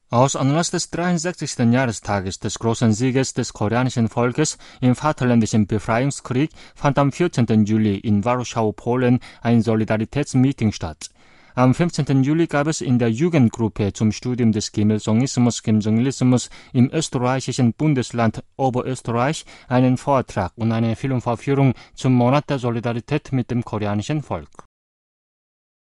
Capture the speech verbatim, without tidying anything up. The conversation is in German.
Aus Anlass des dreiundsechzigsten Jahrestages des großen Sieges des koreanischen Volkes im Vaterländischen Befreiungskrieg fand am vierzehnten Juli in Warschau, Polen, ein Solidaritätsmeeting statt. Am fünfzehnten Juli gab es in der Jugendgruppe zum Studium des Kim Il-sungismus, Kim-Jong-ilismus im österreichischen Bundesland Oberösterreich einen Vortrag und eine Filmvorführung zum Monat der Solidarität mit dem koreanischen Volk.